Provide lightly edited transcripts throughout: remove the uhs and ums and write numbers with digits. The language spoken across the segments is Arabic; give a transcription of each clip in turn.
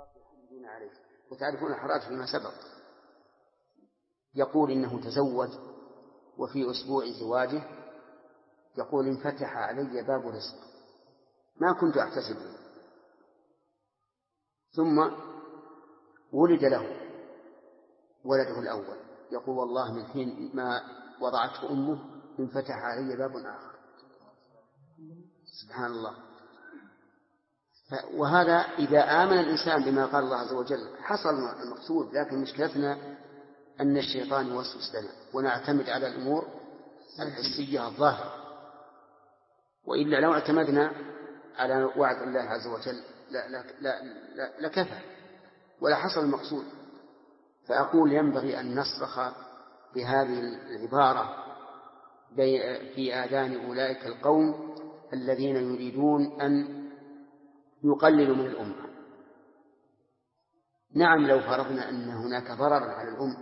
يحمدون عليه. وتعرفون الحراج فيما سبق يقول إنه تزوج وفي أسبوع زواجه يقول انفتح علي باب رزق ما كنت أحتسبه، ثم ولد له ولده الأول يقول والله من حين ما وضعته أمه انفتح علي باب آخر. سبحان الله. وهذا إذا آمن الإنسان بما قال الله عز وجل حصل المقصود، لكن مشكلتنا أن الشيطان يوسوس لنا ونعتمد على الأمور الحسية الظاهرة، وإلا لو اعتمدنا على وعد الله عز وجل لكفى ولا حصل المقصود. فأقول ينبغي أن نصرخ بهذه العبارة في آذان أولئك القوم الذين يريدون أن يقللوا من الأمة. نعم لو فرضنا أن هناك ضرر على الأمة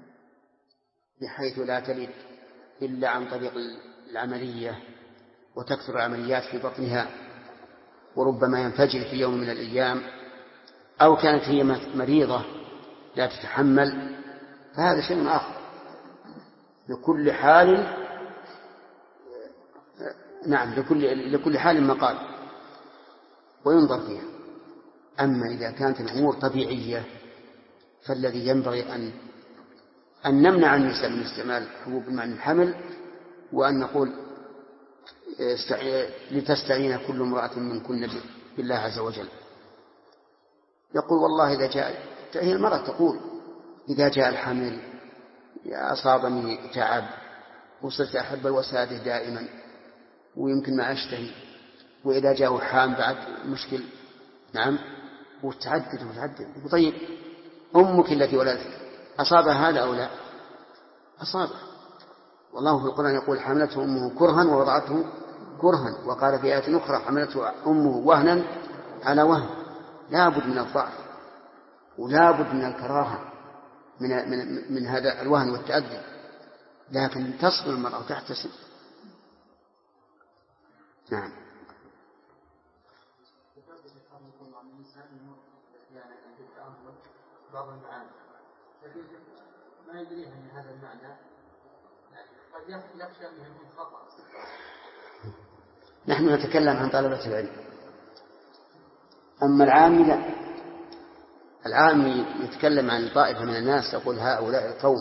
بحيث لا تلد إلا عن طريق العملية وتكثر العمليات في بطنها وربما ينفجر في يوم من الأيام، أو كانت هي مريضة لا تتحمل، فهذا شيء آخر. لكل حال نعم لكل حال مقال وينظر فيها. أما إذا كانت الأمور طبيعية فالذي ينبغي أن نمنع النساء من استعمال حبوب مع الحمل، وأن نقول لتستعين كل امرأة منكن بالله عز وجل. يقول والله إذا جاء، هي المرأة تقول إذا جاء الحمل أصابني تعب وصرت أحب الوسادة دائما ويمكن ما أشتهي، وإذا جاءه حام بعد مشكل. نعم وتعدد. طيب أمك التي ولدتك أصابها هذا أو لا؟ أصابها. والله في القرآن يقول حملته أمه كرها ووضعته كرها، وقال في آية أخرى حملته أمه وهنا على وهن. لا بد من الضعف ولا بد من الكراهة من هذا الوهن والتأذي، لكن تصبر المرأة وتحتسب. نعم. ما يدري أن هذا المعنى قد يخشى منه خطأ. نحن نتكلم عن طلبة العلم، أما العامي لا. العامي يتكلم عن طائفة من الناس يقول هؤلاء القوم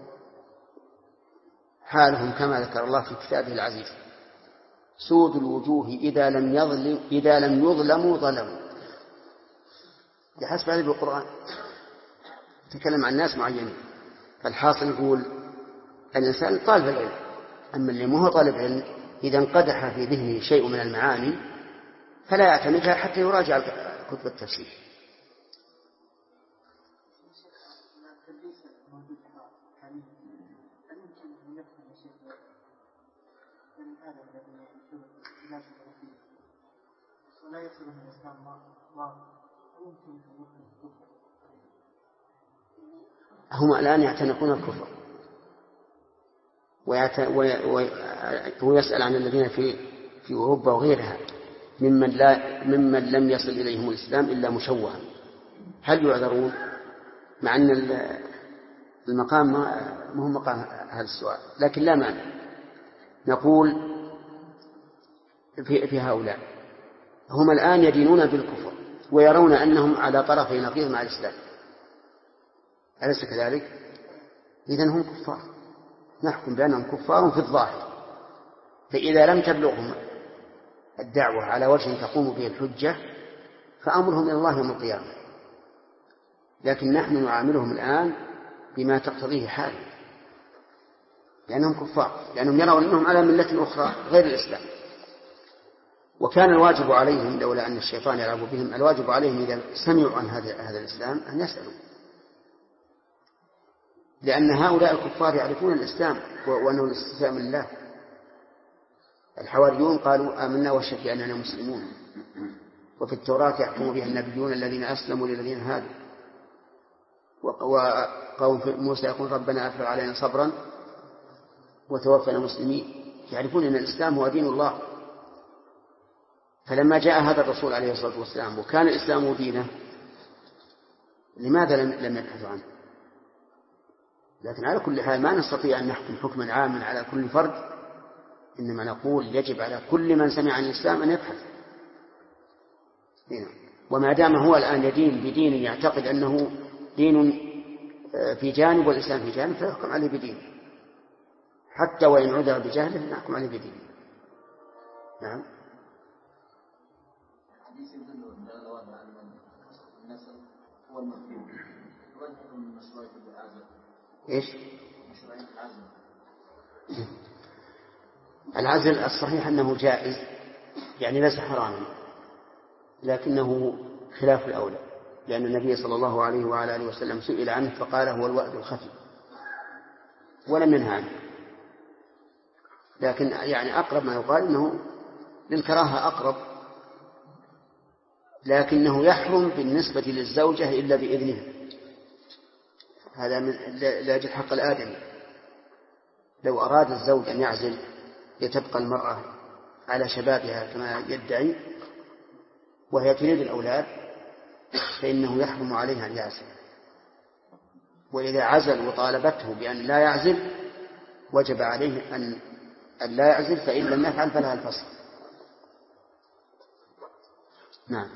حالهم كما ذكر الله في كتابه العزيز سود الوجوه إذا لم يظلموا ظلموا. بحسب هذا بالقرآن يتكلم عن ناس معينين. فالحاصل يقول الإنسان طالب العلم، أما اللي ما هو طالب علم إذا انقدح في ذهنه شيء من المعاني فلا يعتمدها حتى يراجع كتب التفسير. هم الآن يعتنقون الكفر ويسأل عن الذين في أوروبا وغيرها ممن لم يصل إليهم الإسلام إلا مشوها، هل يعذرون؟ مع أن المقام ما هو مقام هذا السؤال، لكن لا مانع نقول في هؤلاء هم الآن يدينون بالكفر ويرون أنهم على طرفي نقيض مع الإسلام، أليس كذلك؟ إذن هم كفار، نحكم بأنهم كفار في الظاهر. فإذا لم تبلغهم الدعوة على وجه تقوم به الحجة فأمرهم إلى الله يوم القيامة، لكن نحن نعاملهم الآن بما تقتضيه حاله، لأنهم كفار، لأنهم يرون أنهم على ملة أخرى غير الإسلام. وكان الواجب عليهم لولا أن الشيطان يلعب بهم، الواجب عليهم إذا سمعوا عن هذا الإسلام أن يسألوا، لأن هؤلاء الكفار يعرفون الإسلام وأنه الاستسلام لله. الحواريون قالوا آمنا واشهد بأننا مسلمون، وفي التوراة يحكم بها النبيون الذين أسلموا للذين هادوا. وقوم موسى يقول ربنا أفرغ علينا صبرا وتوفنا مسلمين، يعرفون أن الإسلام هو دين الله. فلما جاء هذا الرسول عليه الصلاة والسلام وكان الإسلام دينه لماذا لم يبحثوا عنه؟ لكن على كل حال ما نستطيع أن نحكم حكما عاما على كل فرد، إنما نقول يجب على كل من سمع عن الإسلام أن يبحث. وما دام هو الآن يدين بدين يعتقد أنه دين في جانب والإسلام في جانب فيحكم عليه بدين، حتى وإن عذر بجهله نحكم عليه بدين. نعم. إيش؟ العزل الصحيح أنه جائز، يعني ليس حراما، لكنه خلاف الأولى، لأن النبي صلى الله عليه وعلى آله وسلم سئل عنه فقال هو الوأد الخفي ولم ينهى عنه. لكن يعني أقرب ما يقال أنه للكراهة أقرب، لكنه يحرم بالنسبة للزوجة إلا بإذنها، هذا من لاجل حق الآدمي. لو أراد الزوج أن يعزل لتبقى المرأة على شبابها كما يدعي وهي تريد الأولاد فإنه يحرم عليها أن يعزل، وإذا عزل وطالبته بأن لا يعزل وجب عليه أن لا يعزل، فإن لم يفعل فلها الفصل. نعم.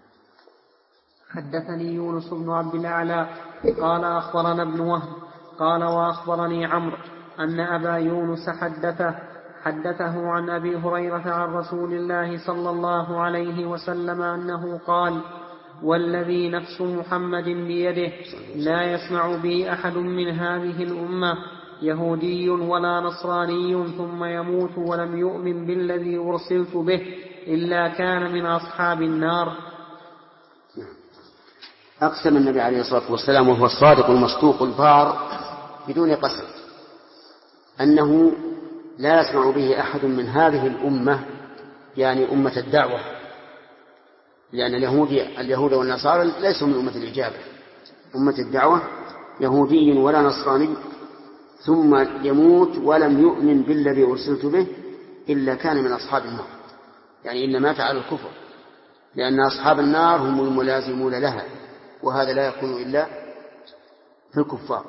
حدثني يونس بن عبد الأعلى قال أخبرنا ابن وهب قال وأخبرني عمرو أن أبا يونس حدثه عن أبي هريرة عن رسول الله صلى الله عليه وسلم أنه قال والذي نفس محمد بيده لا يسمع بي أحد من هذه الأمة يهودي ولا نصراني ثم يموت ولم يؤمن بالذي أرسلت به إلا كان من أصحاب النار. أقسم النبي عليه الصلاة والسلام وهو الصادق المصدوق البار بدون قسم أنه لا يسمع به أحد من هذه الأمة، يعني أمة الدعوة، لأن اليهود والنصارى ليسوا من أمة الإجابة. أمة الدعوة يهودي ولا نصراني ثم يموت ولم يؤمن بالذي أرسلت به إلا كان من أصحاب النار، يعني إلا مات على الكفر، لأن أصحاب النار هم الملازمون لها، وهذا لا يكون إلا في الكفار.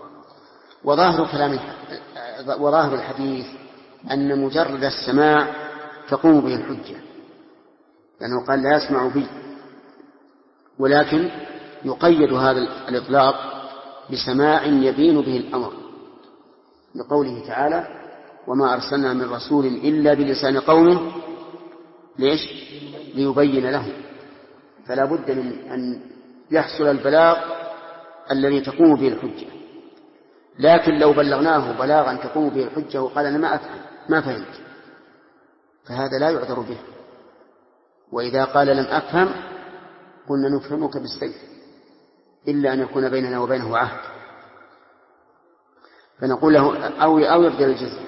وظاهر الحديث أن مجرد السماع تقوم به الحجة، لأنه قال لا يسمع بي، ولكن يقيد هذا الإطلاق بسماع يبين به الأمر، لقوله تعالى وما أرسلنا من رسول إلا بلسان قومه ليش؟ ليبين لهم. فلا بد من أن يحصل البلاغ الذي تقوم به الحجة. لكن لو بلغناه بلاغا تقوم به الحجة وقال أنا ما أفهم ما فهمت فهذا لا يعذر به. وإذا قال لم أفهم قلنا نفهمك بالسيف إلا أن يكون بيننا وبينه عهد، فنقول له أو يبدل الجزية.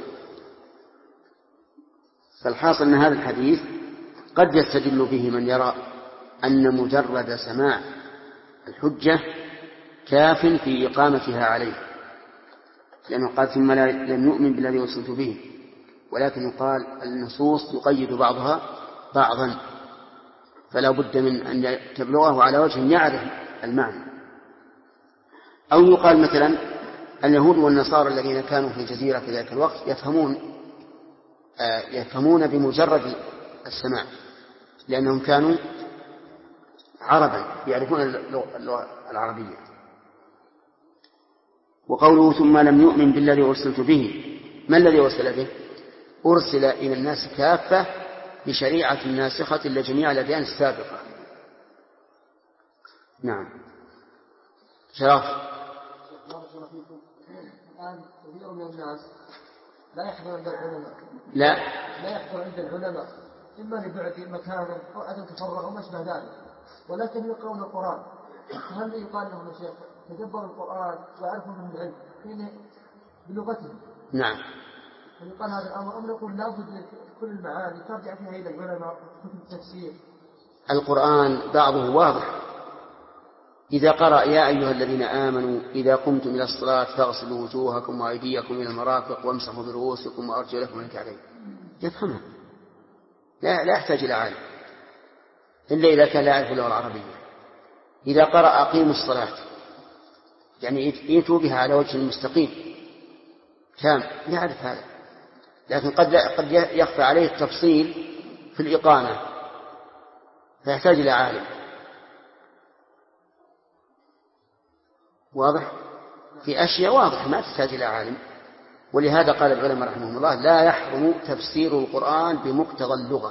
فالحاصل أن هذا الحديث قد يستدل به من يرى أن مجرد سماع الحجة كاف في إقامتها عليه، لأنه قال ثم لم يؤمن بالذي أرسلت به، ولكن يقال النصوص يقيد بعضها بعضا، فلا بد من أن تبلغه على وجه يعرف المعنى. أو يقال مثلا اليهود والنصارى الذين كانوا في الجزيرة في ذلك الوقت يفهمون بمجرد السماع، لأنهم كانوا عربا يعرفون اللغة العربية. وقوله ثم لم يؤمن بالذي أرسلت به، ما الذي أرسل به؟ أرسل إلى الناس كافة بشريعة ناسخة لجميع الأديان السابقة. نعم. شرف. الآن كثير من الناس لا يحضر عند العلماء، لا يحضر عند العلماء إما لبعد مكانه أو عدم تفرغ أو ما أشبه ذلك، ولكن يقرؤون القرآن. هل يقال لهم يا شيخ تدبروا القرآن وعرفوا من العلم حين بلغتهم؟ نعم. هل يقال هذا الأمر أم نقول لابد كل المعاني ترجع فيها إلى العلماء كتب التفسير؟ القرآن بعضه واضح، إذا قرأ يا أيها الذين آمنوا إذا قمتم إلى الصلاة فاغسلوا وجوهكم وأيديكم إلى المرافق وامسحوا برؤوسكم وأرجلكم إلى الكعبين، يفهمها، لا يحتاج إلى عالم إلا إذا كان لا يعرف اللغة العربية. إذا قرأ أقيموا الصلاة يعني يأتوا بها على وجه مستقيم كامل يعرف هذا، لكن قد يخفى عليه التفصيل في الإقامة فيحتاج إلى عالم. واضح؟ في أشياء واضح ما تحتاج إلى عالم، ولهذا قال العلماء رحمهم الله لا يحرم تفسير القرآن بمقتضى اللغة،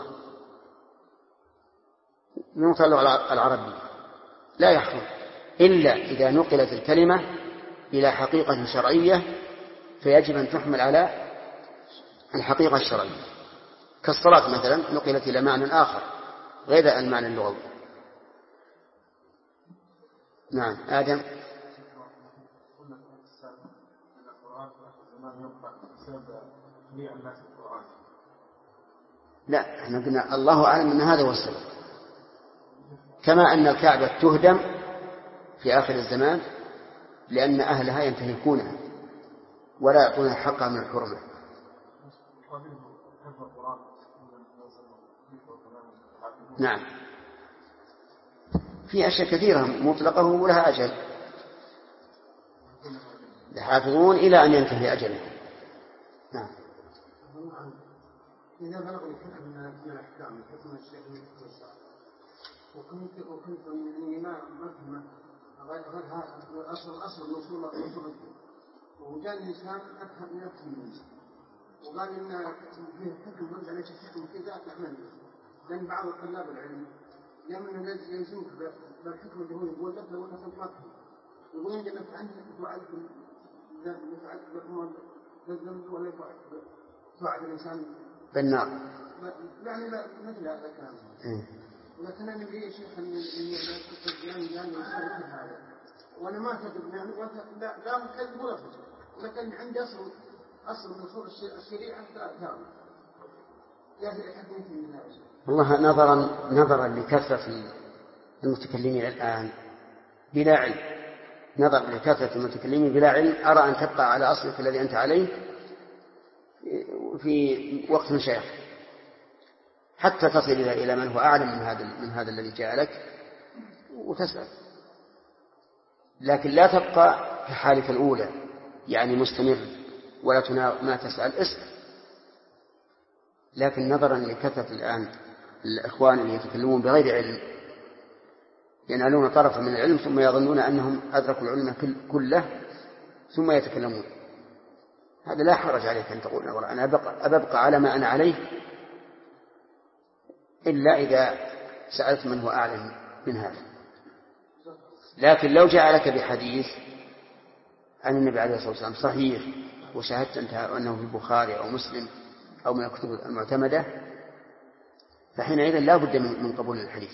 بمقتضى اللغة العربية لا يحرم إلا إذا نقلت الكلمة إلى حقيقة شرعية فيجب أن تحمل على الحقيقة الشرعية، كالصلاة مثلا نقلت إلى معنى آخر غير المعنى اللغوي. نعم آدم. لا احنا قلنا الله أعلم أن هذا هو السبب، كما أن الكعبة تهدم في آخر الزمان لأن أهلها ينتهكونها ولا يعطونها حقها من الحرمة. نعم في أشياء كثيرة مطلقة ولها أجل، يحافظون إلى أن ينتهي أجله. نعم. إذا بلغوا الحكم من الأحكام الحكم الشيخ وكنت من ما مفهمة غير هذا أصل الوصول وجاء الإنسان أفهم منه وقال إن فيه حكم يرجع ليش حكم كذا نحن لأن بعض طلاب العلم لمن يلزمك بالحكم اللي هو يقول لك لو أنك ما تفهم يقول إن جنت عنه تعلم لا يفعل بالذنب ولا يفعل الإنسان بالنار. يعني لا مثل هذا الكلام. ولكن أنا لي شيخ يعني هذا وأنا ما كذب يعني لا مكذب ولا فجر، ولكن عندي أصل من أصول الشريعة ثابت. والله نظرا لكثرة المتكلمين الآن بلا علم، نظرا لكثرة المتكلمين بلا علم أرى أن تبقى على أصلك الذي أنت عليه في وقت مشايخ حتى تصل إلى من هو أعلم من هذا الذي جاء لك وتسأل، لكن لا تبقى في حالك الأولى يعني مستمر ولا ما تسأل اسأل. لكن نظرا لكثرة الآن الإخوان اللي يتكلمون بغير علم ينالون طرفا من العلم ثم يظنون أنهم أدركوا العلم كله ثم يتكلمون، هذا لا حرج عليك أن تقول أنا أبقى على ما أنا عليه إلا إذا سألت من هو أعلم من هذا. لكن لو جاء لك بحديث عن النبي عليه الصلاة والسلام صحيح وشاهدت أنت أنه في البخاري أو مسلم أو من الكتب المعتمدة فحينئذ لا بد من قبول الحديث.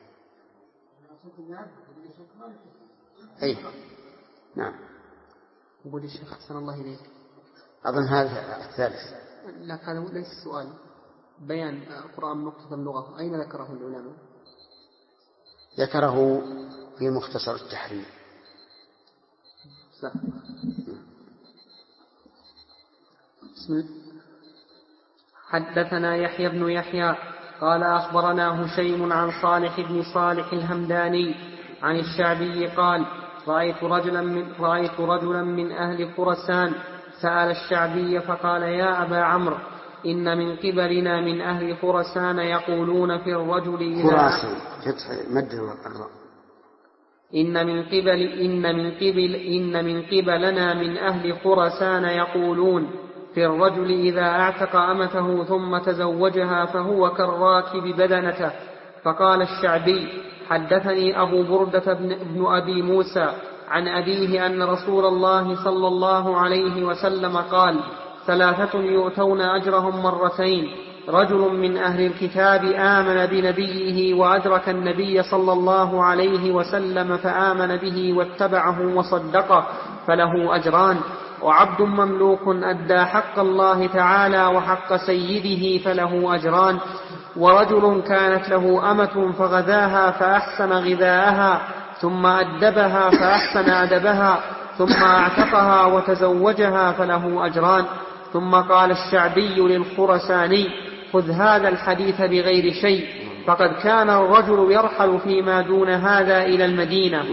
أي نعم. يقول الشيخ أحسن الله إليك أظن هذا الثالث. لا هذا ليس السؤال، بيان القرآن بمقتضى اللغة أين ذكره العلماء؟ ذكره في مختصر التحرير. حدثنا يحيى بن يحيى قال أخبرنا هشيم عن صالح بن صالح الهمداني عن الشعبي قال رأيت رجلا من أهل خراسان سأل الشعبي فقال يا أبا عمرو إن من قبلنا من أهل خراسان يقولون في الرجل إذا إن من قبلنا من أهل خراسان يقولون في الرجل إذا أعتق أمته ثم تزوجها فهو كالراكب بدنته. فقال الشعبي حدثني أبو بردة بن أبي موسى عن أبيه أن رسول الله صلى الله عليه وسلم قال 3 يؤتون أجرهم مرتين، رجل من أهل الكتاب آمن بنبيه وأدرك النبي صلى الله عليه وسلم فآمن به واتبعه وصدقه فله أجران، وعبد مملوك أدى حق الله تعالى وحق سيده فله أجران، ورجل كانت له أمة فغذاها فأحسن غذاءها ثم أدبها فأحسن أدبها ثم أعتقها وتزوجها فله أجران. ثم قال الشعبي للخرساني خذ هذا الحديث بغير شيء فقد كان الرجل يرحل فيما دون هذا إلى المدينة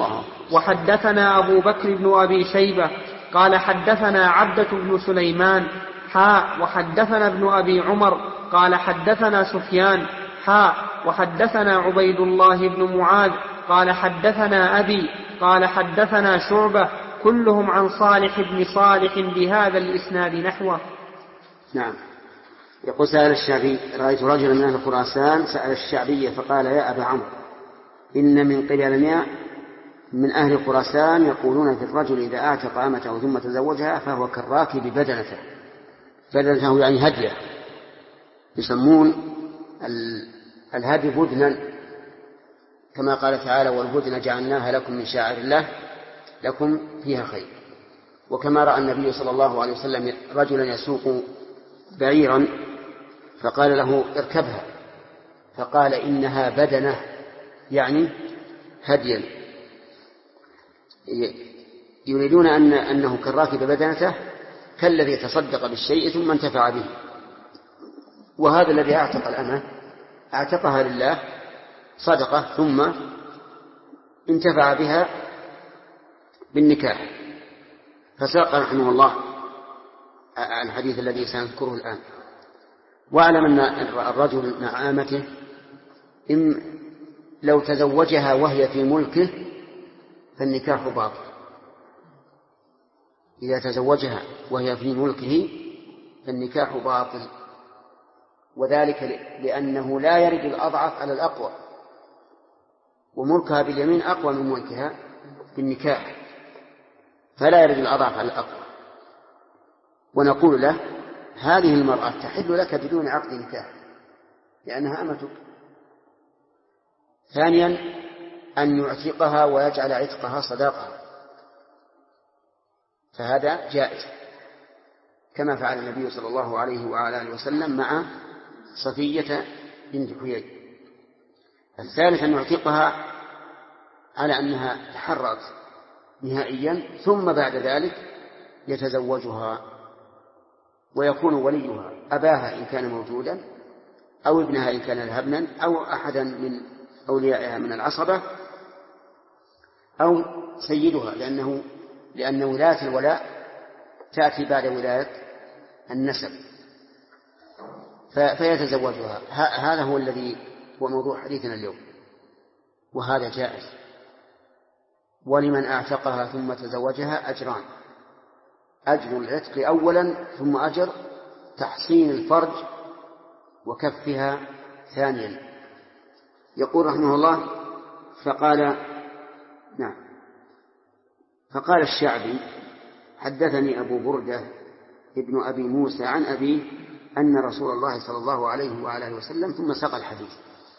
وحدثنا أبو بكر بن أبي شيبة قال حدثنا عبدة بن سليمان وحدثنا ابن أبي عمر قال حدثنا سفيان وحدثنا عبيد الله بن معاذ قال حدثنا أبي قال حدثنا شعبة كلهم عن صالح بن صالح بهذا الإسناد نحوه. نعم. يقول سأل الشعبي: رأيت رجلا من أهل خراسان سأل الشعبي فقال: يا أبا عمرو، إن من قبلنا من أهل خراسان يقولون في الرجل إذا أعتق أمته ثم تزوجها فهو كالراكب بدنته. بدنته يعني هديه، يسمون الهدي بدنا، كما قال تعالى: والبدن جعلناها لكم من شعائر الله لكم فيها خير. وكما رأى النبي صلى الله عليه وسلم رجلا يسوق بعيرا فقال له: اركبها، فقال: إنها بدنة، يعني هديا. يريدون أنه كالراكب بدنته، كالذي تصدق بالشيء ثم انتفع به. وهذا الذي أعتق الأمة أعتقها لله صدقة ثم انتفع بها بالنكاح. فساق رحمه الله الحديث الذي سنذكره الآن. واعلم أن الرجل مع آمته لو تزوجها وهي في ملكه فالنكاح باطل. إذا تزوجها وهي في ملكه فالنكاح باطل، وذلك لأنه لا يرد الأضعف على الأقوى، وملكها باليمين أقوى من ملكها بالنكاح، فلا يرد الأضعف على الأقوى. ونقول له: هذه المرأة تحل لك بدون عقد نكاح لأنها أمتك. ثانيا، أن يعتقها ويجعل عتقها صداقها، فهذا جائز كما فعل النبي صلى الله عليه وعلى آله وسلم مع صفية بنت حيي. الثالث، أن يعتقها على أنها تحررت نهائيا، ثم بعد ذلك يتزوجها ويكون وليها أباها إن كان موجودا، أو ابنها إن كان لها ابنا، أو أحدا من أوليائها من العصبة، أو سيدها، لأن ولاية الولاء تأتي بعد ولاية النسب، فيتزوجها. هذا هو الذي هو موضوع حديثنا اليوم، وهذا جائز. ولمن أعتقها ثم تزوجها أجران: أجر العتق أولا، ثم أجر تحصين الفرج وكفها ثانيا. يقول رحمه الله: فقال الشعبي: حدثني أبو بردة ابن أبي موسى عن أبيه أن رسول الله صلى الله عليه وآله وسلم، ثم ساق الحديث.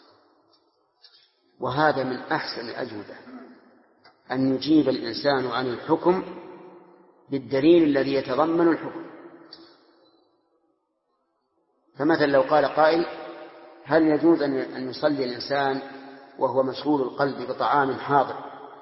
وهذا من أحسن الأجوبة، أن يجيب الإنسان عن الحكم بالدليل الذي يتضمن الحكم. فمثلا لو قال قائل: هل يجوز أن يصلي الإنسان وهو مشغول القلب بطعام حاضر؟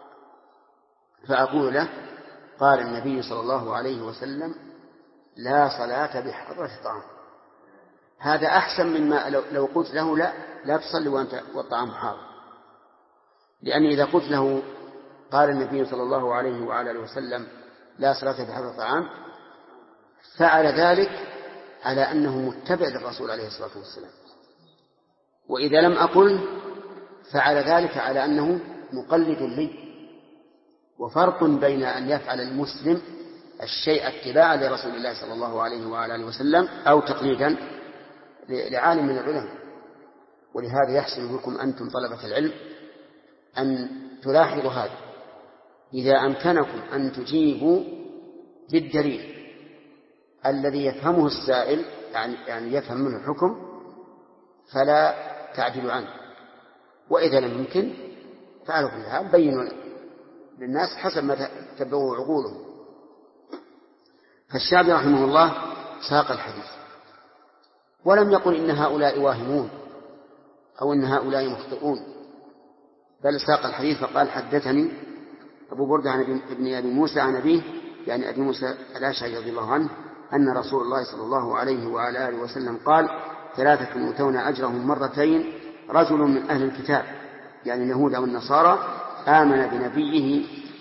فأقول له: قال النبي صلى الله عليه وسلم: لا صلاة بحضرة طعام. هذا أحسن مما لو قلت له: لا تصلي وأنت والطعام حاضر. لأن إذا قلت له: قال النبي صلى الله عليه وآله وسلم: لا صلاة بحضرة طعام، فعل ذلك على أنه متبع للرسول عليه الصلاة والسلام. وإذا لم أقل فعل ذلك على أنه مقلد لي. وفرق بين أن يفعل المسلم الشيء اتباعا لرسول الله صلى الله عليه وآله وسلم أو تقليدا لعالم من العلماء. ولهذا يحسن بكم أنتم طلبة العلم أن تلاحظوا هذا: إذا أمكنكم أن تجيبوا بالدليل الذي يفهمه السائل، يعني يفهم منه الحكم، فلا تعدلوا عنه. وإذا لم يمكن فعلوا كلها، بينوا للناس حسب ما تبعوا عقولهم. فالشعبي رحمه الله ساق الحديث ولم يقل إن هؤلاء واهمون أو إن هؤلاء مخطئون، بل ساق الحديث فقال: حدثني أبو بردة عن ابن أبي موسى عن أبيه، يعني أبي موسى الأشعري رضي الله عنه، أن رسول الله صلى الله عليه وعلى آله وسلم قال: 3 يؤتون أجرهم مرتين: رجل من أهل الكتاب، يعني اليهود أو النصارى، آمن بنبيه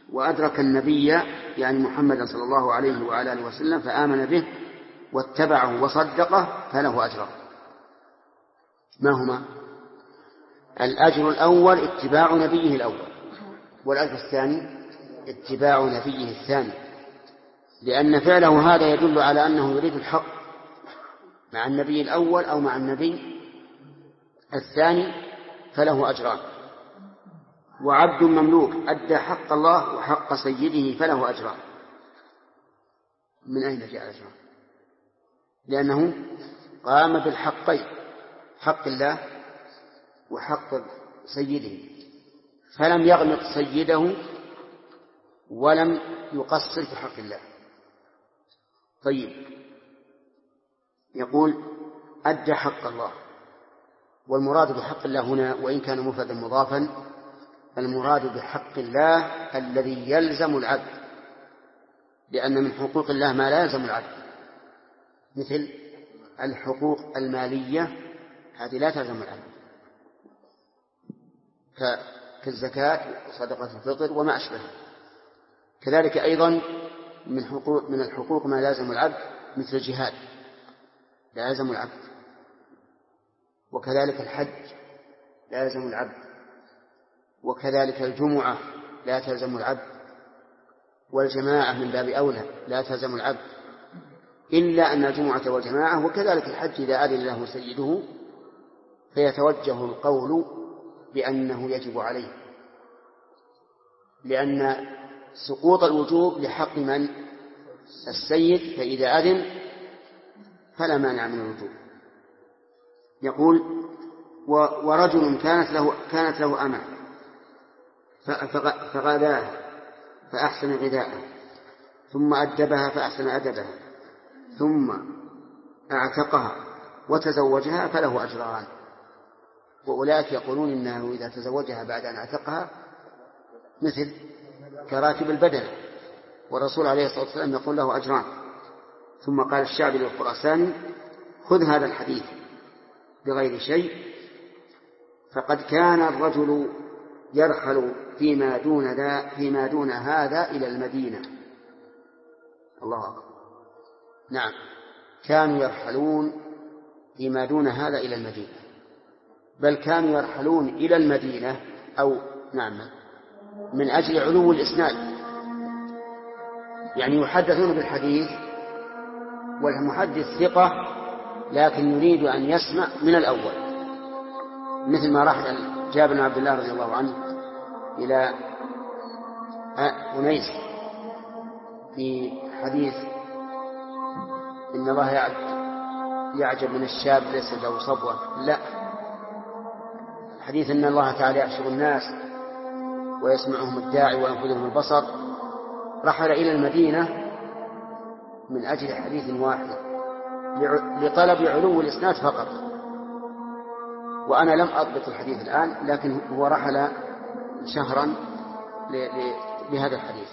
وأدرك النبي يعني محمدا صلى الله عليه وعلى آله وسلم فآمن به واتبعه وصدقه فله أجران. ما هما؟ الأجر الأول اتباع نبيه الأول، والأجر الثاني اتباع نبيه الثاني، لأن فعله هذا يدل على أنه يريد الحق مع النبي الأول أو مع النبي الثاني فله أجران. وعبد مملوك أدى حق الله وحق سيده فله أجران. من أين جاء الأجران؟ لأنه قام بالحقين، حق الله وحق سيده، فلم يغمط سيده ولم يقصر في حق الله. طيب، يقول أدى حق الله، والمراد بحق الله هنا وإن كان مفردا مضافا المراد بحق الله الذي يلزم العبد، لأن من حقوق الله ما لا يلزم العبد، مثل الحقوق المالية هذه لا تلزم العبد كالزكاة وصدقة الفطر وما أشبهها. كذلك أيضا من الحقوق ما لازم العبد مثل الجهاد لا يلزم العبد، وكذلك الحج لا يلزم العبد، وكذلك الجمعة لا تلزم العبد، والجماعة من باب أولى لا تلزم العبد، إلا أن الجمعة والجماعة وكذلك الحج إذا أذن له سيده فيتوجه القول بأنه يجب عليه، لأن سقوط الوجوب لحق من؟ السيد، فإذا أذن فلا مانع من الوجوب. يقول ورجل كانت له أمة فغذاها فأحسن غذاءها ثم أدبها فأحسن أدبها ثم أعتقها وتزوجها فله أجران. وأولئك يقولون إنه إذا تزوجها بعد أن أعتقها مثل كراكب البدن، والرسول عليه الصلاة والسلام يقول له أجران. ثم قال الشعبي للخراساني خذ هذا الحديث بغير شيء، فقد كان الرجل يرحل فيما دون هذا إلى المدينة. الله أكبر. نعم، كانوا يرحلون فيما دون هذا إلى المدينة، بل كانوا يرحلون إلى المدينة أو نعم من أجل علو الإسناد، يعني يحدثون بالحديث والمحدث ثقة لكن يريد أن يسمع من الأول، مثل ما رحل جابر بن عبد الله رضي الله عنه إلى أنيس في حديث إن الله يعجب من الشاب ليس له صبوة، لا، حديث إن الله تعالى يحشر الناس ويسمعهم الداعي وينفذهم البصر، رحل إلى المدينة من أجل حديث واحد لطلب علو الإسناد فقط. وأنا لم أضبط الحديث الآن، لكن هو رحل شهرا لهذا الحديث.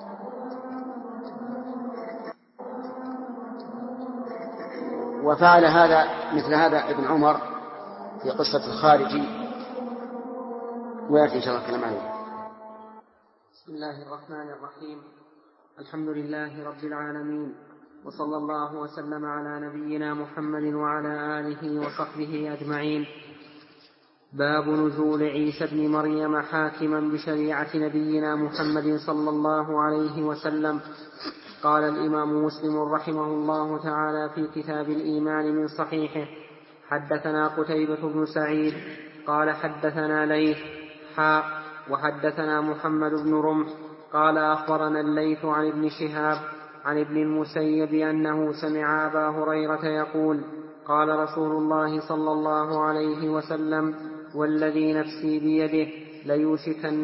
وفعل هذا مثل هذا ابن عمر في قصة الخارجي، ويأتي إن شاء الله الكلام عليه. بسم الله الرحمن الرحيم. الحمد لله رب العالمين، وصلى الله وسلم على نبينا محمد وعلى آله وصحبه أجمعين. باب نزول عيسى ابن مريم حاكما بشريعة نبينا محمد صلى الله عليه وسلم. قال الإمام مسلم رحمه الله تعالى في كتاب الإيمان من صحيحه: حدثنا قتيبة بن سعيد قال حدثنا ليث وحدثنا محمد بن رمح قال أخبرنا الليث عن ابن شهاب عن ابن المسيب أنه سمع أبا هريرة يقول: قال رسول الله صلى الله عليه وسلم: والذي نفسي بيده ليوشكن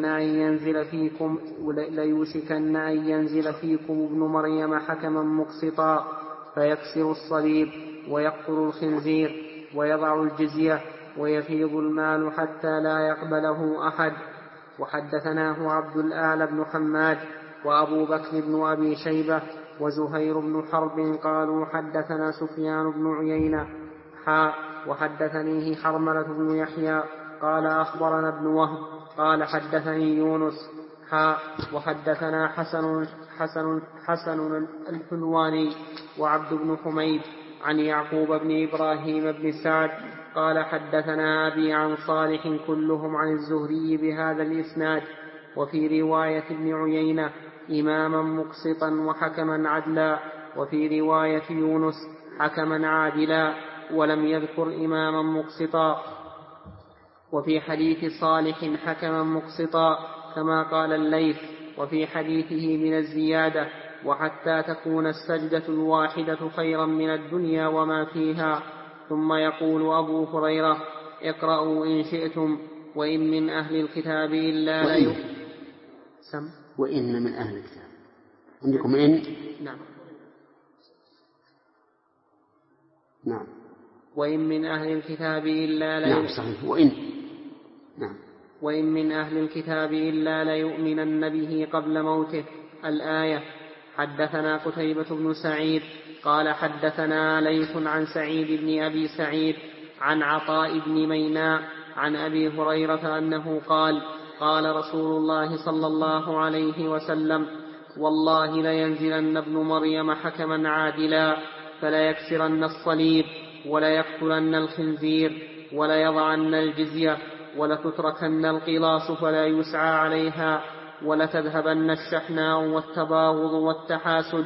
أن ينزل فيكم ابن مريم حكما مقسطا فيكسر الصليب ويقتل الخنزير ويضع الجزية ويفيض المال حتى لا يقبله أحد. وحدثناه عبد الأعلى بن حماد وأبو بكر بن أبي شيبة وزهير بن حرب قالوا حدثنا سفيان بن عيينة وحدثنيه حرملة بن يحيى قال أخبرنا ابن وهب قال حدثني يونس وحدثنا حسن الحلواني وعبد بن حميد عن يعقوب بن إبراهيم بن سعد قال حدثنا أبي عن صالح كلهم عن الزهري بهذا الإسناد. وفي رواية ابن عيينة إماما مقسطا وحكما عدلا، وفي رواية يونس حكما عادلا، ولم يذكر إماما مقسطا. وفي حديث صالح حكما مقسطا كما قال الليث، وفي حديثه من الزيادة وحتى تكون السجدة الواحدة خيرا من الدنيا وما فيها. ثم يقول أبو هريرة: اقرأوا إن شئتم وإن من أهل الكتاب إلا وإن من أهل الكتاب عندكم إن؟ نعم. وإن من أهل الكتاب إلا نعم صحيح. وإن نعم. وإن من أهل الكتاب إلا ليؤمنن به قبل موته. الآية. حدثنا قتيبة بن سعيد قال حدثنا ليث عن سعيد بن أبي سعيد عن عطاء بن ميناء عن أبي هريرة أنه قال: قال رسول الله صلى الله عليه وسلم: والله لينزلن ابن مريم حكما عادلا، فليكسرن الصليب وليقتلن الخنزير وليضعن الجزية ولتتركن القلاص فلا يسعى عليها ولتذهبن الشحناء والتباغض والتحاسد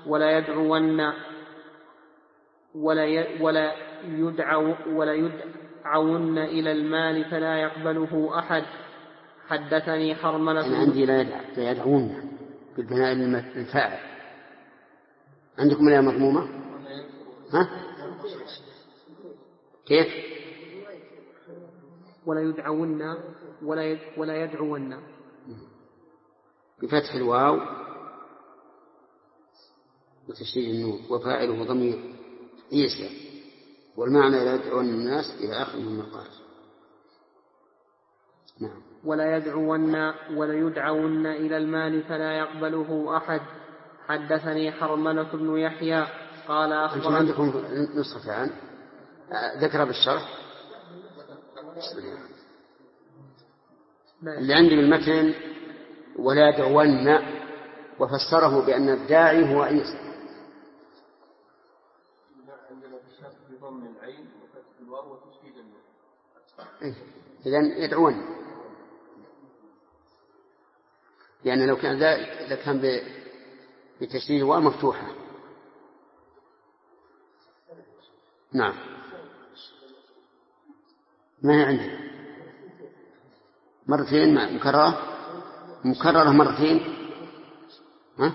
وليدعون إلى المال فلا يقبله أحد. حدثني حرملة. أنا عندي لا يدعون بالبناء الفاعل. عندكم لا مضمومة؟ ها؟ كيف؟ ولا يدعون بفتح الواو وتشديد النون، وفاعله ضمير عيسى، والمعنى لا يدعون الناس إلى آخر من قال. نعم. ولا يدعون إلى المال فلا يقبله أحد. حدثني حرملة بن يحيى قال أنتم عندكم نسختان ذكر بالشرح. اللي عندي بالمتن ولا يدعون، وفسره بأن الداعي هو عيسى. عندنا في الشرح بضم العين وفتح الواو وتشديد النون. إذن يدعون، يعني لو كان ذلك إذا كان بتشديد الواو مفتوحة. نعم. ما هي عندنا مرتين مكررة مرتين. ها؟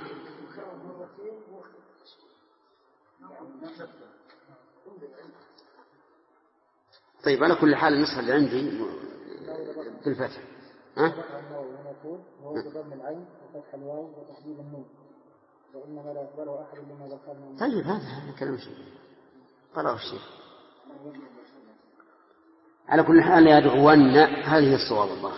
طيب على كل حال النسخة اللي عندي في الفتح. ها؟ وهو بضم العين وفتح الواو وتشديد النون، وإنما لا يقبله أحد لما ذكرنا. طيب هذا كلام شيء قرأه الشيخ. على كل حال يدعون، هذه الصواب الله.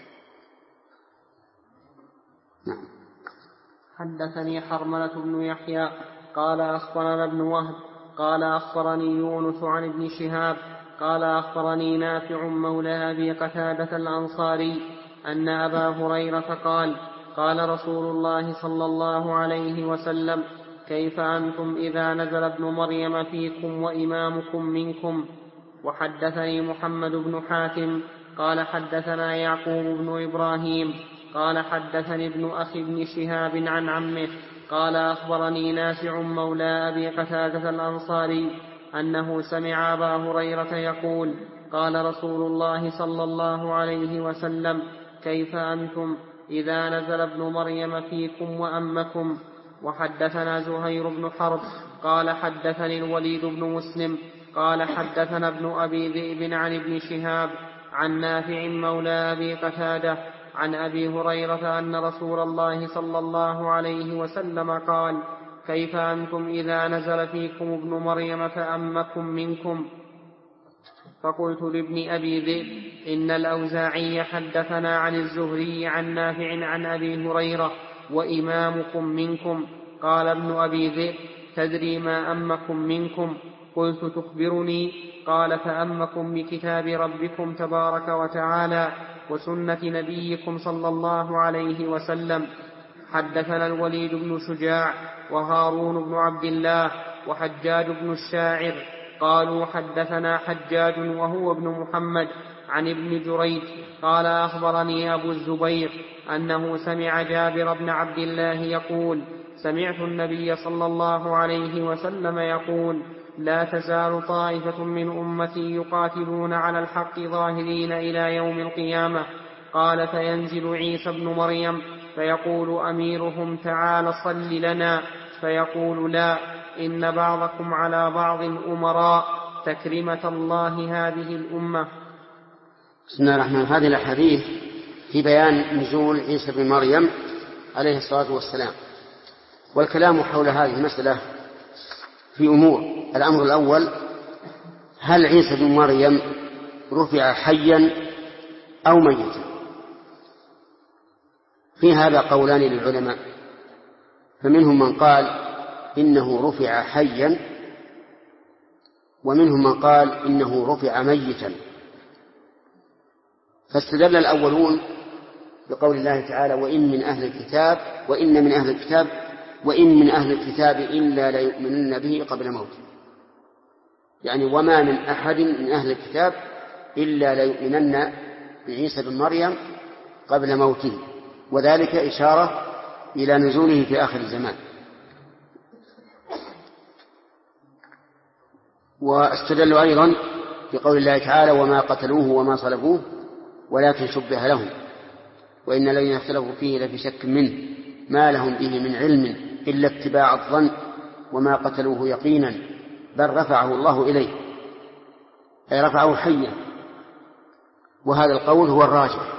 نعم. حدثني حرملة بن يحيى قال أخبرنا ابن وهب قال أخبرني يونس عن ابن شهاب قال أخبرني نافع مولى أبي قتادة الأنصاري أن أبا هريرة قال: قال رسول الله صلى الله عليه وسلم: كيف أنتم إذا نزل ابن مريم فيكم وإمامكم منكم؟ وحدثني محمد بن حاتم قال حدثنا يعقوب بن إبراهيم قال حدثني ابن أخي ابن شهاب عن عمه قال أخبرني نافع مولى أبي قتادة الأنصاري أنه سمع أبا هريرة يقول: قال رسول الله صلى الله عليه وسلم: كيف أنتم إذا نزل ابن مريم فيكم وأمكم؟ وحدثنا زهير بن حرب قال حدثني الوليد بن مسلم قال حدثنا ابن أبي ذئب عن ابن شهاب عن نافع مولى أبي قتادة عن أبي هريرة أن رسول الله صلى الله عليه وسلم قال: كيف أنتم إذا نزل فيكم ابن مريم فأمكم منكم؟ فقلت لابن أبي ذئب: إن الأوزاعي حدثنا عن الزهري عن نافع عن أبي هريرة وإمامكم منكم. قال ابن أبي ذئب: تدري ما أمكم منكم؟ قلت: تخبرني. قال: فأمكم بكتاب ربكم تبارك وتعالى وسنة نبيكم صلى الله عليه وسلم. حدثنا الوليد بن شجاع وهارون بن عبد الله وحجاج بن الشاعر قالوا حدثنا حجاج وهو ابن محمد عن ابن جريج قال أخبرني أبو الزبير أنه سمع جابر بن عبد الله يقول سمعت النبي صلى الله عليه وسلم يقول لا تزال طائفة من أمتي يقاتلون على الحق ظاهرين إلى يوم القيامة. قال فينزل عيسى بن مريم فيقول أميرهم تعال صل لنا فيقول لا إن بعضكم على بعض أمراء تكرمة الله هذه الأمة. بسم الله الرحمن الرحيم. هذه الأحاديث في بيان نزول عيسى بن مريم عليه الصلاة والسلام، والكلام حول هذه المسألة في أمور. الأمر الأول: هل عيسى بن مريم رفع حيا أو ميتا؟ في هذا قولان للعلماء، فمنهم من قال إنه رفع حيا، ومنهم من قال إنه رفع ميتا. فاستدل الأولون بقول الله تعالى وإن من أهل الكتاب إلا ليؤمنن به قبل موته، يعني وما من أحد من أهل الكتاب إلا ليؤمنن بعيسى بن مريم قبل موته، وذلك إشارة إلى نزوله في آخر الزمان. واستدلوا أيضا بقول الله تعالى وما قتلوه وما صلبوه ولكن شبه لهم وإن الذين اختلفوا فيه لفي شك منه ما لهم به من علم إلا اتباع الظن وما قتلوه يقينا بل رفعه الله إليه، أي رفعه حيا. وهذا القول هو الراجح،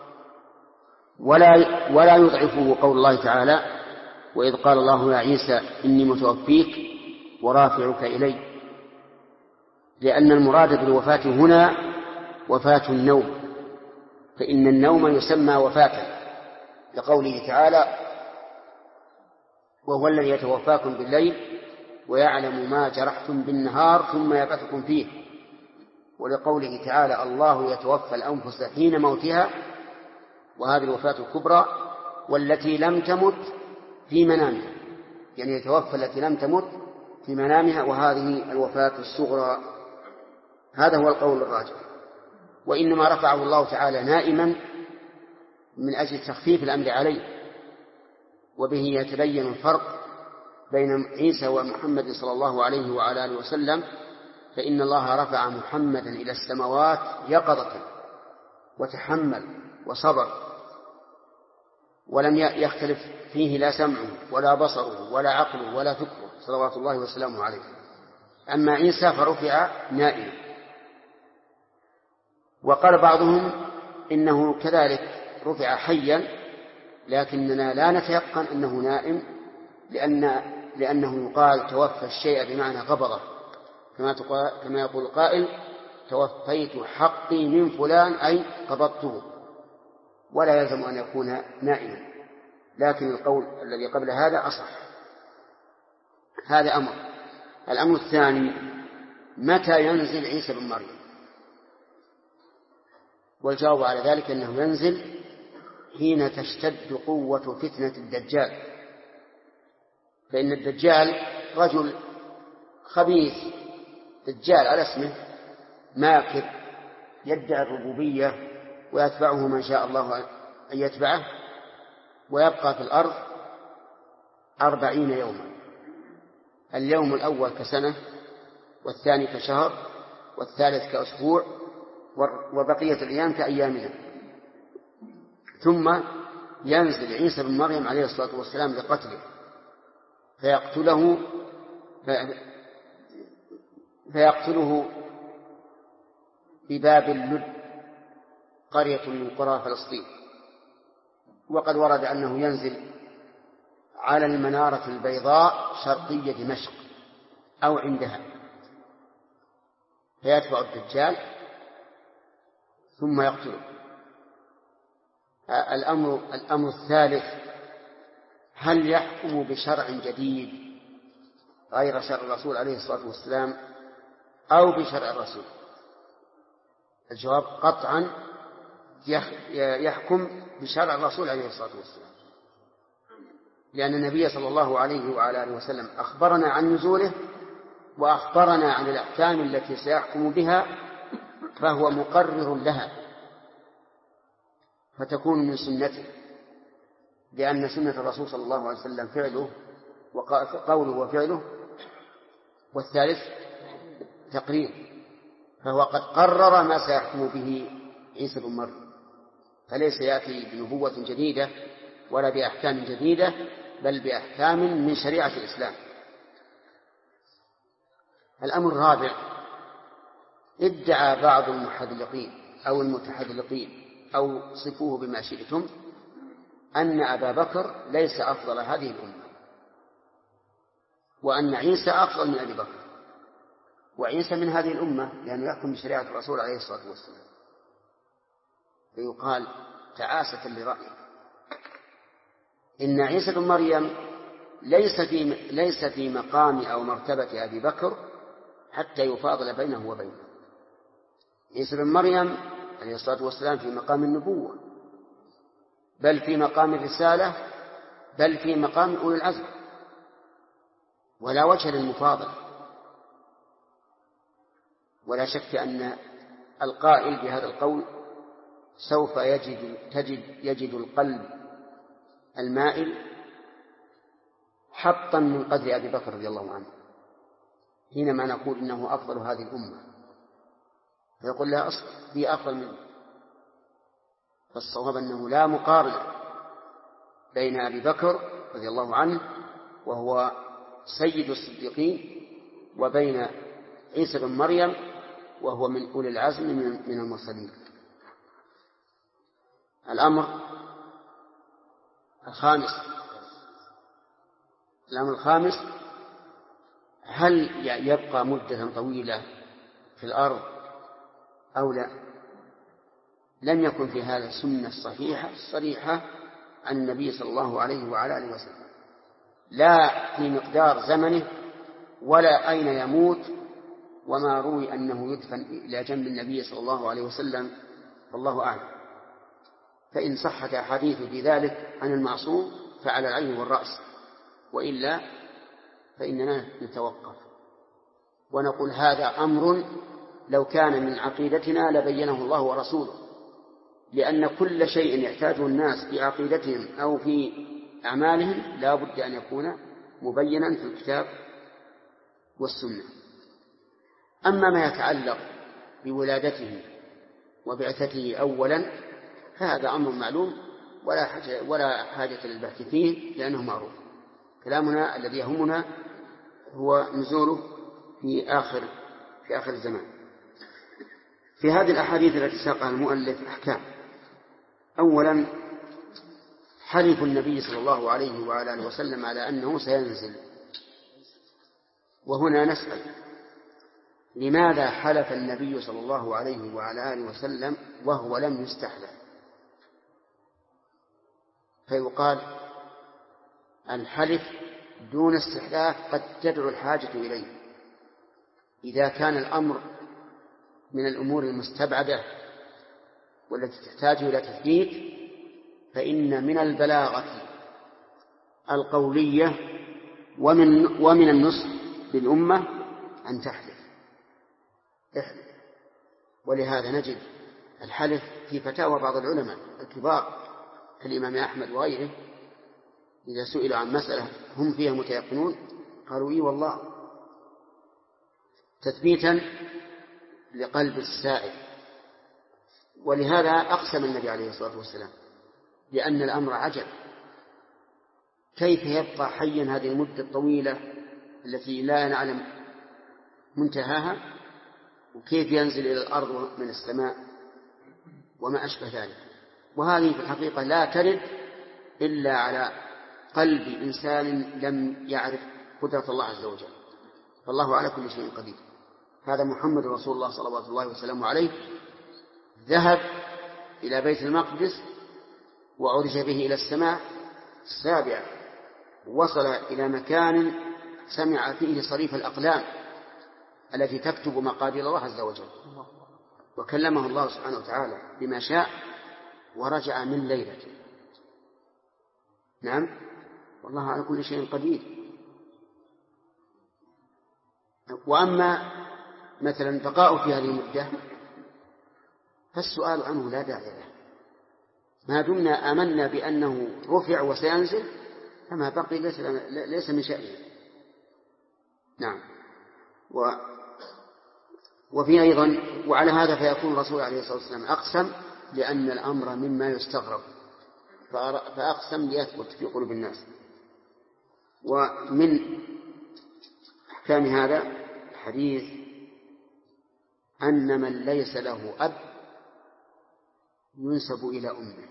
ولا يضعفه قول الله تعالى وإذ قال الله يا عيسى إني متوفيك ورافعك إلي، لأن المراد بالوفاة هنا وفاة النوم، فإن النوم يسمى وفاة، لقوله تعالى وهو الذي يتوفاكم بالليل ويعلم ما جرحتم بالنهار ثم يبعثكم فيه، ولقوله تعالى الله يتوفى الأنفس حين موتها، وهذه الوفاة الكبرى والتي لم تمت في منامها، يعني يتوفى التي لم تمت في منامها، وهذه الوفاة الصغرى. هذا هو القول الراجح. وإنما رفعه الله تعالى نائما من أجل تخفيف الأمر عليه، وبه يتبين الفرق بين عيسى ومحمد صلى الله عليه وعلى آله وسلم، فإن الله رفع محمدا إلى السماوات يقظة وتحمل وصبر، ولم يختلف فيه لا سمعه ولا بصره ولا عقله ولا فكره صلوات الله وسلامه عليه. أما عيسى فرفع نائما. وقال بعضهم إنه كذلك رفع حيا، لكننا لا نتيقن أنه نائم، لأنه يقال توفى الشيء بمعنى قبضه، كما يقول القائل توفيت حقي من فلان أي قبضته، ولا يلزم أن يكون نائما، لكن القول الذي قبل هذا أصح. هذا أمر. الأمر الثاني: متى ينزل عيسى بن مريم؟ والجواب على ذلك أنه ينزل حين تشتد قوة فتنة الدجال، فإن الدجال رجل خبيث، دجال على اسمه، ماكر، يدعي الربوبية ويتبعه من شاء الله أن يتبعه، ويبقى في الأرض 40 يوما، اليوم الأول كسنة، والثاني كشهر، والثالث كأسبوع، وبقية الأيام كأيامنا. ثم ينزل عيسى بن مريم عليه الصلاة والسلام لقتله، فيقتله بباب اللد، قرية من قرى فلسطين. وقد ورد أنه ينزل على المنارة البيضاء شرقية دمشق أو عندها، فيتبع الدجال ثم يقتله. الأمر الثالث: هل يحكم بشرع جديد غير شرع الرسول عليه الصلاة والسلام أو بشرع الرسول؟ الجواب قطعا يحكم بشرع الرسول عليه الصلاة والسلام، لأن النبي صلى الله عليه وعلى آله وسلم أخبرنا عن نزوله وأخبرنا عن الأحكام التي سيحكم بها، فهو مقرر لها فتكون من سنته، لأن سنة الرسول صلى الله عليه وسلم فعله وقوله وفعله، والثالث تقرير، فهو قد قرر ما سيحكم به عيسى بن مريم، فليس يأتي بنبوة جديدة ولا بأحكام جديدة، بل بأحكام من شريعة الإسلام. الأمر الرابع: ادعى بعض المحذلقين أو المتحذلقين أو صفوه بما شئتم أن أبا بكر ليس أفضل هذه الأمة، وأن عيسى أفضل من أبي بكر، وعيسى من هذه الأمة لأنه يحكم بشريعة الرسول عليه الصلاة والسلام. فيقال تعاسة لرأيه إن عيسى بن مريم ليس في مقام أو مرتبة أبي بكر حتى يفاضل بينه وبينه. عيسى بن مريم عليه الصلاة والسلام في مقام النبوة، بل في مقام الرسالة، بل في مقام أولي العزم، ولا وجه للمفاضلة. ولا شك أن القائل بهذا القول سوف يجد القلب المائل حطا من قدر أبي بكر رضي الله عنه حينما نقول إنه أفضل هذه الأمة، فيقول لا أصل هي أفضل منه. فالصواب أنه لا مقارنة بين أبي بكر رضي الله عنه وهو سيد الصديقين وبين عيسى بن مريم وهو من أولي العزم من المرسلين. الأمر الخامس: هل يبقى مدة طويلة في الأرض أو لا؟ لم يكن في هذا سنة صريحة عن النبي صلى الله عليه وعلى آله وسلم، لا في مقدار زمنه ولا أين يموت، وما روي أنه يدفن إلى جنب النبي صلى الله عليه وسلم والله أعلم. فإن صحت أحاديث بذلك عن المعصوم فعلى العين والرأس، وإلا فإننا نتوقف ونقول هذا أمر لو كان من عقيدتنا لبينه الله ورسوله، لأن كل شيء يحتاجه الناس في عقيدتهم أو في أعمالهم لا بد أن يكون مبينا في الكتاب والسنة. أما ما يتعلق بولادته وبعثته أولا فهذا أمر معلوم ولا حاجة للبحث فيه لأنه معروف. كلامنا الذي يهمنا هو نزوله في آخر الزمان. في هذه الأحاديث التي ساقها المؤلف أحكام. أولا: حلف النبي صلى الله عليه وعلى آله وسلم على أنه سينزل. وهنا نسأل: لماذا حلف النبي صلى الله عليه وعلى آله وسلم وهو لم يستحلف؟ فيقال: الحلف دون استحلاف قد تدعو الحاجة إليه. إذا كان الأمر من الأمور المستبعدة والتي تحتاج إلى تثبيت فإن من البلاغة القولية ومن النصح للأمة أن تحلف. ولهذا نجد الحلف في فتاوى بعض العلماء الكبار كالإمام أحمد وغيره، إذا سئلوا عن مسألة هم فيها متيقنون قالوا إي والله، تثبيتا لقلب السائل. ولهذا أقسم النبي عليه الصلاة والسلام، لأن الأمر عجب، كيف يبقى حيا هذه المدة الطويلة التي لا نعلم منتهاها، وكيف ينزل إلى الأرض من السماء وما أشبه ذلك. وهذه في الحقيقة لا ترد إلا على قلب إنسان لم يعرف قدرة الله عز وجل، فالله على كل شيء قدير. هذا محمد رسول الله صلوات الله وسلامه عليه ذهب إلى بيت المقدس وعرج به إلى السماء السابعة، وصل إلى مكان سمع فيه صريف الأقلام التي تكتب مقادير الله عز وجل، وكلمه الله سبحانه وتعالى بما شاء ورجع من ليلة. نعم، والله على كل شيء قدير. وأما مثلا بقاء في هذه المدة فالسؤال عنه لا داعي له، ما دمنا آمنا بأنه رفع وسينزل فما بقي ليس من شأنه. نعم. وفي أيضا وعلى هذا فيكون الرسول عليه الصلاة والسلام أقسم لأن الأمر مما يستغرب فأقسم ليثبت في قلوب الناس. ومن أحكام هذا الحديث أن من ليس له أب ينسب إلى أمه.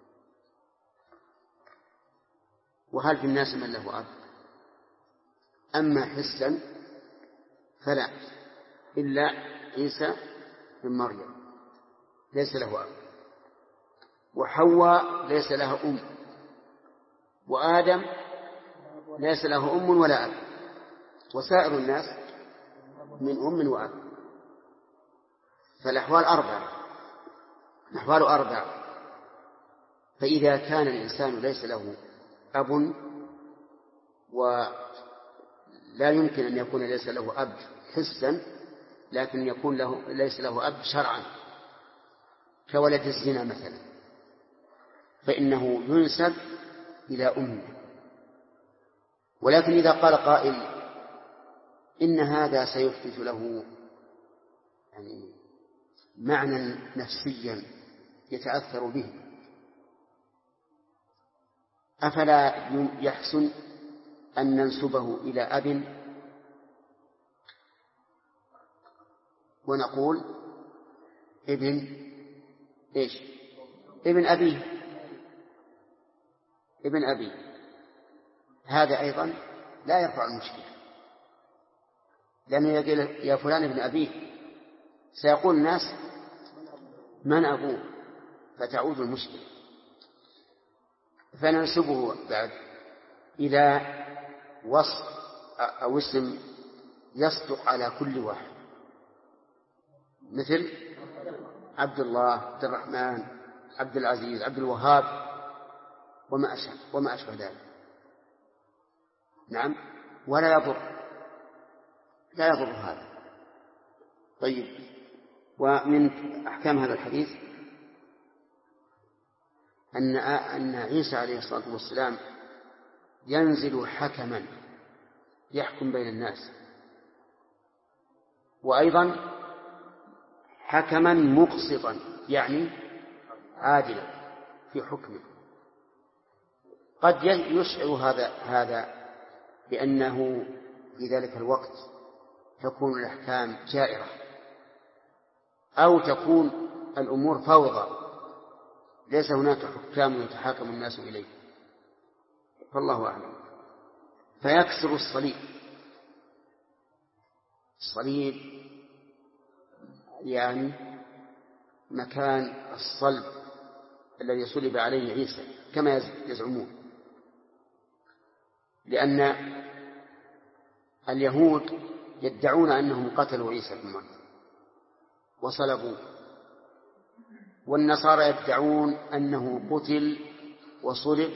وهل في الناس من له أب؟ أما حسا فلا، إلا عيسى بن مريم ليس له أب، وحواء ليس لها أم، وآدم ليس له أم ولا أب، وسائر الناس من أم وأب. فالأحوال أربعة. فإذا كان الإنسان ليس له أب ولا يمكن أن يكون ليس له أب حسا، لكن يكون ليس له أب شرعا كولد الزنا مثلا، فإنه ينسب إلى أمه. ولكن إذا قال قائل إن هذا سيحدث له يعني معنى نفسيا يتأثر به، أفلا يحسن أن ننسبه إلى أب ونقول ابن إيش؟ ابن أبيه. هذا أيضا لا يرفع المشكلة، لأنه يقول يا فلان ابن أبيه سيقول الناس من أبوه فتعود المشكلة. فننسبه بعد إلى وصف أو اسم يصدق على كل واحد، مثل عبد الله، عبد الرحمن، عبد العزيز، عبد الوهاب وما أشبه ذلك. نعم، ولا يضر هذا. طيب، ومن أحكام هذا الحديث أن عيسى عليه الصلاة والسلام ينزل حكما يحكم بين الناس، وأيضا حكما مقسطا يعني عادلا في حكمه. قد يشعر هذا بأنه في ذلك الوقت تكون الأحكام جائرة أو تكون الأمور فوضى، ليس هناك حكام يتحاكم الناس إليه، فالله أعلم. فيكسر الصليب يعني مكان الصلب الذي صلب عليه عيسى كما يزعمون، لأن اليهود يدعون أنهم قتلوا عيسى بن مريم وصلبوه، والنصارى يدعون أنه قتل وصلب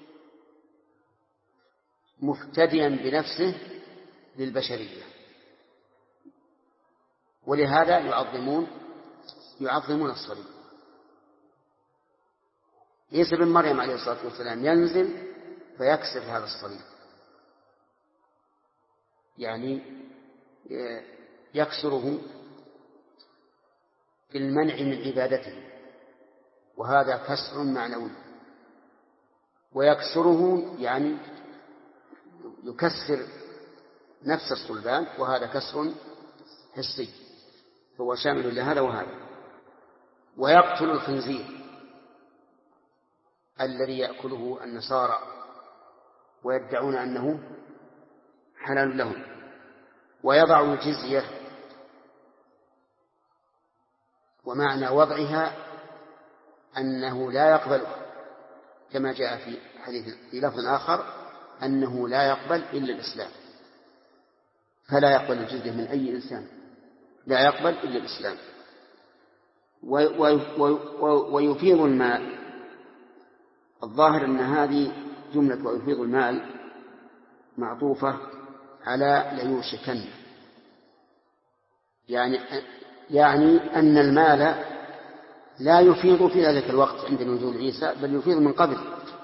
مفتديا بنفسه للبشرية، ولهذا يعظمون الصليب. عيسى بن مريم عليه الصلاة والسلام ينزل فيكسر هذا الصليب، يعني يكسره في المنع من عبادته، وهذا كسر معنوي، ويكسره يعني يكسر نفس الصلبان، وهذا كسر حسي، فهو شامل لهذا وهذا. ويقتل الخنزير الذي يأكله النصارى ويدعون أنه حلال لهم، ويضع الجزية، ومعنى وضعها أنه لا يقبلها، كما جاء في حديث في لفظ آخر أنه لا يقبل إلا الإسلام، فلا يقبل الجزية من أي إنسان، لا يقبل إلا الإسلام. ويفيض المال. الظاهر أن هذه جملة ويفيض المال معطوفة على ليوشكن، يعني أن المال لا يفيض في ذلك الوقت عند نزول عيسى، بل يفيض من قبل،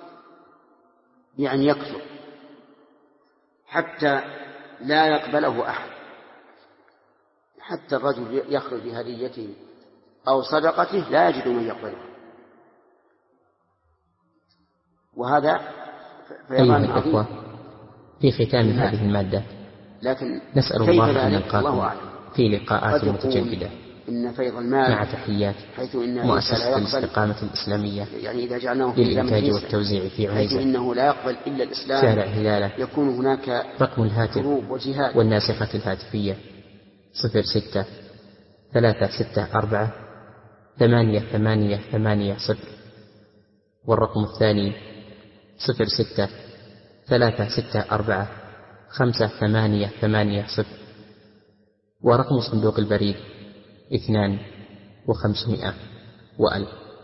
يعني يكثر حتى لا يقبله أحد، حتى الرجل يخرج بهديته أو صدقته لا يجد من يقبله. وهذا أيها الأخوة، في ختام هذه المادة لكن نسأل الله أن الله نلقاكم في لقاءات متجددة إن فيض المال مع تحيات حيث إن مؤسسة الاستقامة الإسلامية يعني إذا جعلناه للإنتاج والتوزيع في عنيزة، إنه لا يقبل إلا الإسلام، شارع هلالة، يكون هناك رقم الهاتف والناسخة الهاتفية 06-364-8880، والرقم الثاني 06-364-5880، ورقم صندوق البريد 2500 و1000.